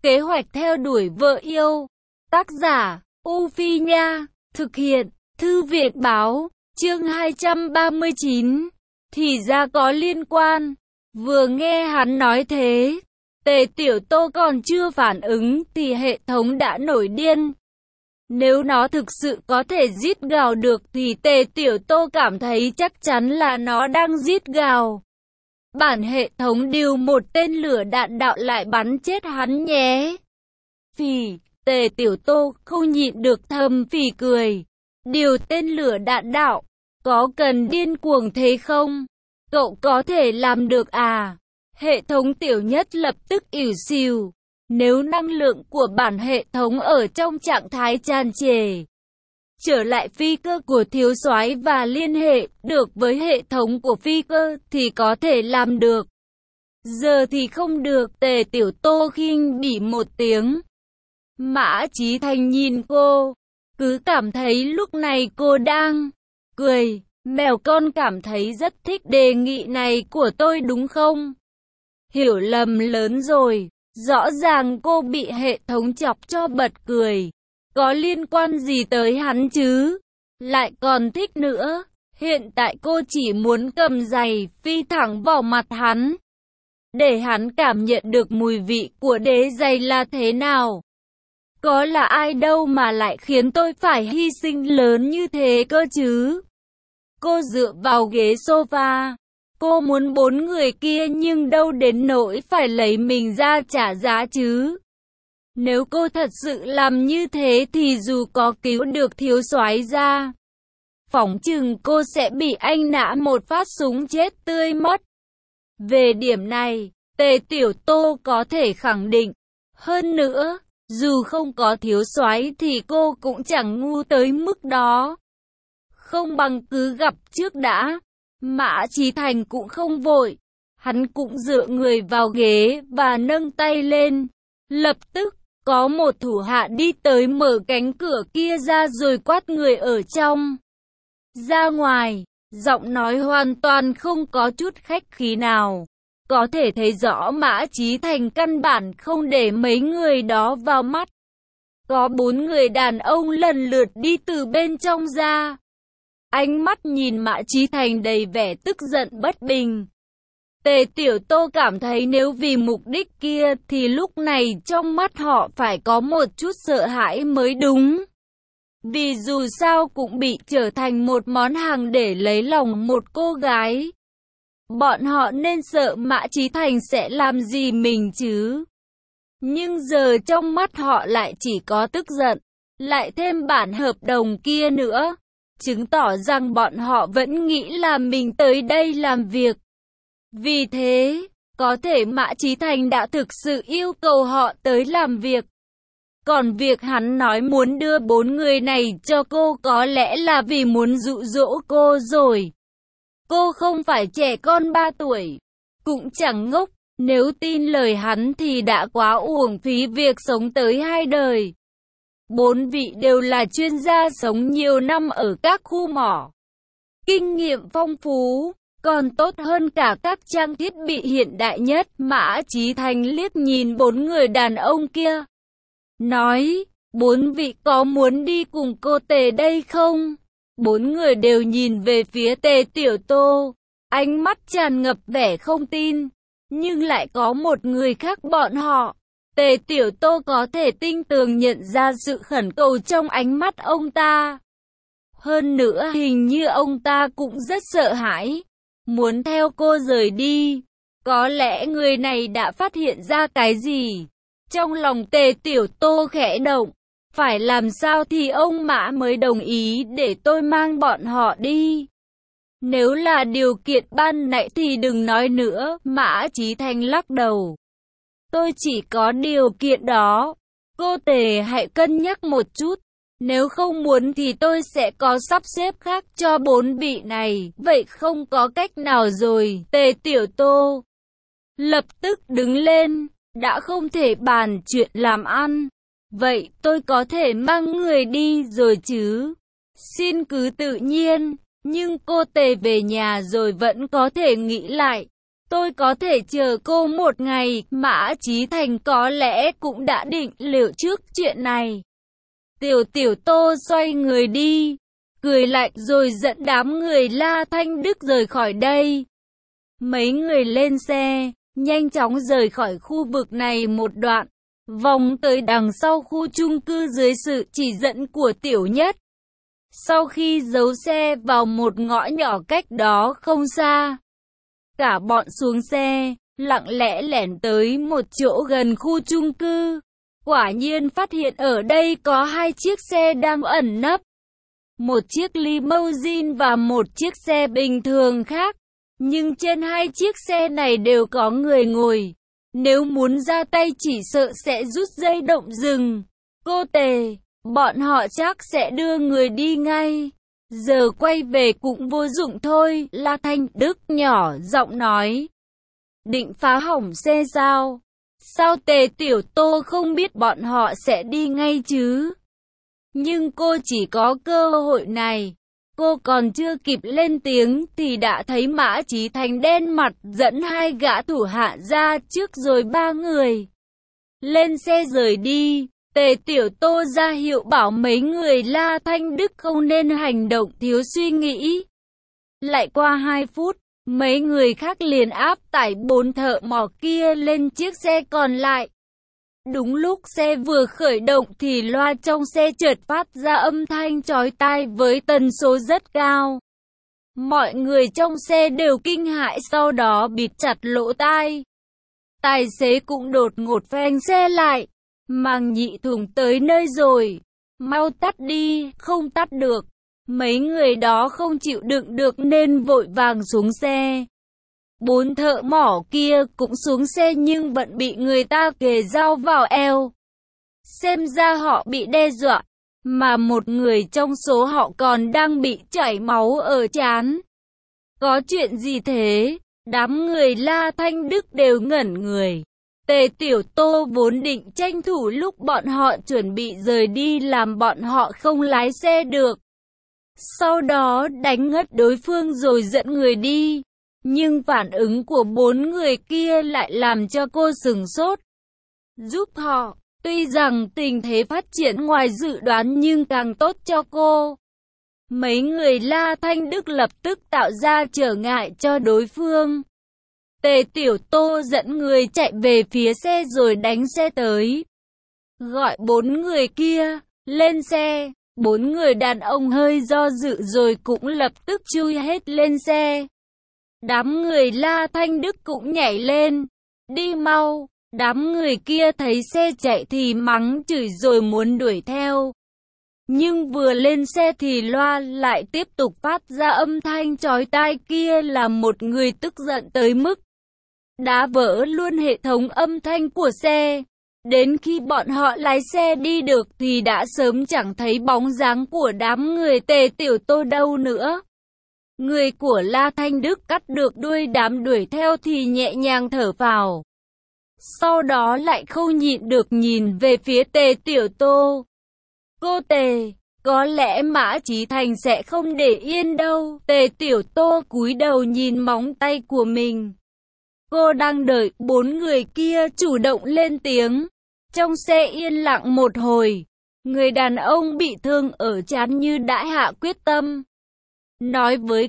Kế hoạch theo đuổi vợ yêu. Tác giả, U Phi Nha. Thực hiện, Thư viện Báo. Chương 239. Thì ra có liên quan. Vừa nghe hắn nói thế, Tề Tiểu Tô còn chưa phản ứng thì hệ thống đã nổi điên. Nếu nó thực sự có thể rít gào được thì Tề Tiểu Tô cảm thấy chắc chắn là nó đang rít gào. Bản hệ thống điều một tên lửa đạn đạo lại bắn chết hắn nhé. Phì, Tề Tiểu Tô không nhịn được thầm phì cười. Điều tên lửa đạn đạo, có cần điên cuồng thế không? Cậu có thể làm được à? Hệ thống tiểu nhất lập tức ỉu xìu. Nếu năng lượng của bản hệ thống ở trong trạng thái tràn trề, trở lại phi cơ của thiếu soái và liên hệ được với hệ thống của phi cơ thì có thể làm được. Giờ thì không được. Tề Tiểu Tô khinh bỉ một tiếng. Mã Chí Thành nhìn cô, cứ cảm thấy lúc này cô đang cười. Mèo con cảm thấy rất thích đề nghị này của tôi đúng không? Hiểu lầm lớn rồi. Rõ ràng cô bị hệ thống chọc cho bật cười. Có liên quan gì tới hắn chứ? Lại còn thích nữa. Hiện tại cô chỉ muốn cầm giày phi thẳng vào mặt hắn, để hắn cảm nhận được mùi vị của đế giày là thế nào. Có là ai đâu mà lại khiến tôi phải hy sinh lớn như thế cơ chứ? Cô dựa vào ghế sofa. Cô muốn bốn người kia nhưng đâu đến nỗi phải lấy mình ra trả giá chứ. Nếu cô thật sự làm như thế thì dù có cứu được thiếu soái ra, phỏng chừng cô sẽ bị anh nã một phát súng chết tươi mất. Về điểm này, Tề Tiểu Tô có thể khẳng định. Hơn nữa, dù không có thiếu soái thì cô cũng chẳng ngu tới mức đó. Không bằng cứ gặp trước đã. Mã Chí Thành cũng không vội. Hắn cũng dựa người vào ghế và nâng tay lên. Lập tức, có một thủ hạ đi tới mở cánh cửa kia ra rồi quát người ở trong ra ngoài. Giọng nói hoàn toàn không có chút khách khí nào. Có thể thấy rõ Mã Chí Thành căn bản không để mấy người đó vào mắt. Có 4 người đàn ông lần lượt đi từ bên trong ra. Ánh mắt nhìn Mã Chí Thành đầy vẻ tức giận bất bình. Tề Tiểu Tô cảm thấy nếu vì mục đích kia thì lúc này trong mắt họ phải có một chút sợ hãi mới đúng. Vì dù sao cũng bị trở thành một món hàng để lấy lòng một cô gái. Bọn họ nên sợ Mã Chí Thành sẽ làm gì mình chứ. Nhưng giờ trong mắt họ lại chỉ có tức giận. Lại thêm bản hợp đồng kia nữa, chứng tỏ rằng bọn họ vẫn nghĩ là mình tới đây làm việc. Vì thế, có thể Mã Chí Thành đã thực sự yêu cầu họ tới làm việc. Còn việc hắn nói muốn đưa 4 người này cho cô có lẽ là vì muốn dụ dỗ cô rồi. Cô không phải trẻ con 3 tuổi, cũng chẳng ngốc. Nếu tin lời hắn thì đã quá uổng phí việc sống tới 2 đời. 4 vị đều là chuyên gia sống nhiều năm ở các khu mỏ. Kinh nghiệm phong phú, còn tốt hơn cả các trang thiết bị hiện đại nhất. Mã Chí Thành liếc nhìn 4 người đàn ông kia. Nói, 4 vị có muốn đi cùng cô Tề đây không? 4 người đều nhìn về phía Tề Tiểu Tô. Ánh mắt tràn ngập vẻ không tin. Nhưng lại có một người khác bọn họ. Tề Tiểu Tô có thể tinh tường nhận ra sự khẩn cầu trong ánh mắt ông ta. Hơn nữa hình như ông ta cũng rất sợ hãi, muốn theo cô rời đi. Có lẽ người này đã phát hiện ra cái gì. Trong lòng Tề Tiểu Tô khẽ động. Phải làm sao thì ông Mã mới đồng ý để tôi mang bọn họ đi. Nếu là điều kiện ban nãy thì đừng nói nữa. Mã Chí Thành lắc đầu. Tôi chỉ có điều kiện đó. Cô Tề hãy cân nhắc một chút. Nếu không muốn thì tôi sẽ có sắp xếp khác cho 4 vị này. Vậy không có cách nào rồi. Tề Tiểu Tô lập tức đứng lên. Đã không thể bàn chuyện làm ăn. Vậy tôi có thể mang người đi rồi chứ? Xin cứ tự nhiên. Nhưng cô Tề về nhà rồi vẫn có thể nghĩ lại. Tôi có thể chờ cô một ngày. Mã Chí Thành có lẽ cũng đã định liệu trước chuyện này. Tiểu Tô xoay người đi, cười lạnh rồi dẫn đám người La Thanh Đức rời khỏi đây. Mấy người lên xe, nhanh chóng rời khỏi khu vực này một đoạn, vòng tới đằng sau khu chung cư dưới sự chỉ dẫn của Tiểu Nhất. Sau khi giấu xe vào một ngõ nhỏ cách đó không xa, cả bọn xuống xe, lặng lẽ lẻn tới một chỗ gần khu chung cư. Quả nhiên phát hiện ở đây có hai chiếc xe đang ẩn nấp. Một chiếc limousine và một chiếc xe bình thường khác. Nhưng trên hai chiếc xe này đều có người ngồi. Nếu muốn ra tay chỉ sợ sẽ rút dây động dừng. Cô Tề, bọn họ chắc sẽ đưa người đi ngay. Giờ quay về cũng vô dụng thôi, La Thanh Đức nhỏ giọng nói. Định phá hỏng xe sao? Sao Tiểu Tô không biết bọn họ sẽ đi ngay chứ? Nhưng cô chỉ có cơ hội này. Cô còn chưa kịp lên tiếng thì đã thấy Mã Chí Thành đen mặt dẫn hai gã thủ hạ ra trước rồi ba người lên xe rời đi. Tiểu Tô ra hiệu bảo mấy người La Thanh Đức không nên hành động thiếu suy nghĩ. Lại qua 2 phút, mấy người khác liền áp tải 4 thợ mỏ kia lên chiếc xe còn lại. Đúng lúc xe vừa khởi động thì loa trong xe chợt phát ra âm thanh chói tai với tần số rất cao. Mọi người trong xe đều kinh hãi sau đó bịt chặt lỗ tai. Tài xế cũng đột ngột phanh xe lại. Màng nhị thùng tới nơi rồi. Mau tắt đi, không tắt được. Mấy người đó không chịu đựng được nên vội vàng xuống xe. 4 thợ mỏ kia cũng xuống xe nhưng vẫn bị người ta kề dao vào eo. Xem ra họ bị đe dọa, mà một người trong số họ còn đang bị chảy máu ở trán. Có chuyện gì thế? Đám người La Thanh Đức đều ngẩn người. Tiểu Tô vốn định tranh thủ lúc bọn họ chuẩn bị rời đi làm bọn họ không lái xe được. Sau đó đánh ngất đối phương rồi dẫn người đi. Nhưng phản ứng của 4 người kia lại làm cho cô sửng sốt. Giúp họ, tuy rằng tình thế phát triển ngoài dự đoán nhưng càng tốt cho cô. Mấy người La Thanh Đức lập tức tạo ra trở ngại cho đối phương. Tiểu Tô dẫn người chạy về phía xe rồi đánh xe tới. Gọi 4 người kia, lên xe. 4 người đàn ông hơi do dự rồi cũng lập tức chui hết lên xe. Đám người La Thanh Đức cũng nhảy lên. Đi mau. Đám người kia thấy xe chạy thì mắng chửi rồi muốn đuổi theo. Nhưng vừa lên xe thì loa lại tiếp tục phát ra âm thanh chói tai kia làm một người tức giận tới mức đã vỡ luôn hệ thống âm thanh của xe. Đến khi bọn họ lái xe đi được thì đã sớm chẳng thấy bóng dáng của đám người Tiểu Tô đâu nữa. Người của La Thanh Đức cắt được đuôi đám đuổi theo thì nhẹ nhàng thở phào. Sau đó lại không nhịn được nhìn về phía Tiểu Tô. Cô Tề, có lẽ Mã Chí Thành sẽ không để yên đâu. Tiểu Tô cúi đầu nhìn móng tay của mình. Cô đang đợi 4 người kia chủ động lên tiếng. Trong xe yên lặng một hồi, người đàn ông bị thương ở trán như đã hạ quyết tâm. Nói với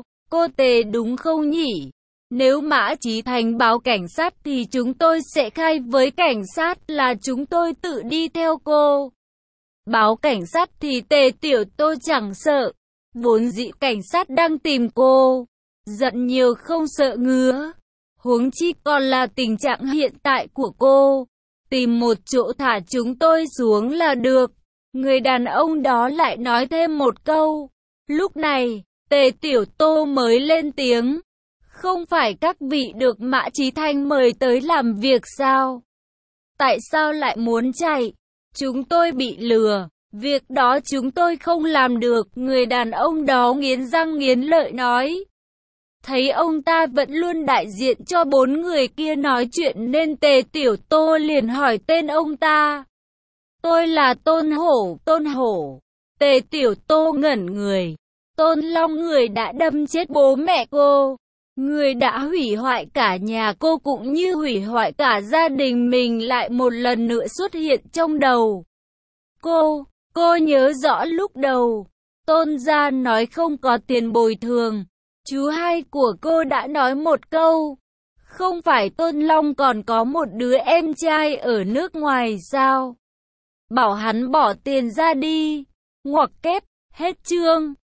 cô Tề đúng không nhỉ? Nếu Mã Chí Thành báo cảnh sát thì chúng tôi sẽ khai với cảnh sát là chúng tôi tự đi theo cô. Báo cảnh sát thì Tiểu Tô chẳng sợ. Vốn dĩ cảnh sát đang tìm cô. Giận nhiều không sợ ngứa. Huống chi còn là tình trạng hiện tại của cô. Tìm một chỗ thả chúng tôi xuống là được. Người đàn ông đó lại nói thêm một câu. Lúc này, Tiểu Tô mới lên tiếng. Không phải các vị được Mã Chí Thành mời tới làm việc sao? Tại sao lại muốn chạy? Chúng tôi bị lừa. Việc đó chúng tôi không làm được. Người đàn ông đó nghiến răng nghiến lợi nói. Thấy ông ta vẫn luôn đại diện cho 4 người kia nói chuyện nên Tiểu Tô liền hỏi tên ông ta. Tôi là Tôn Hổ. Tiểu Tô ngẩn người. Tôn Long người đã đâm chết bố mẹ cô. Người đã hủy hoại cả nhà cô cũng như hủy hoại cả gia đình mình lại một lần nữa xuất hiện trong đầu cô nhớ rõ lúc đầu Tôn gia nói không có tiền bồi thường, chú hai của cô đã nói một câu, không phải Tôn Long còn có một đứa em trai ở nước ngoài sao? Bảo hắn bỏ tiền ra đi. Ngoặc kép, hết chương.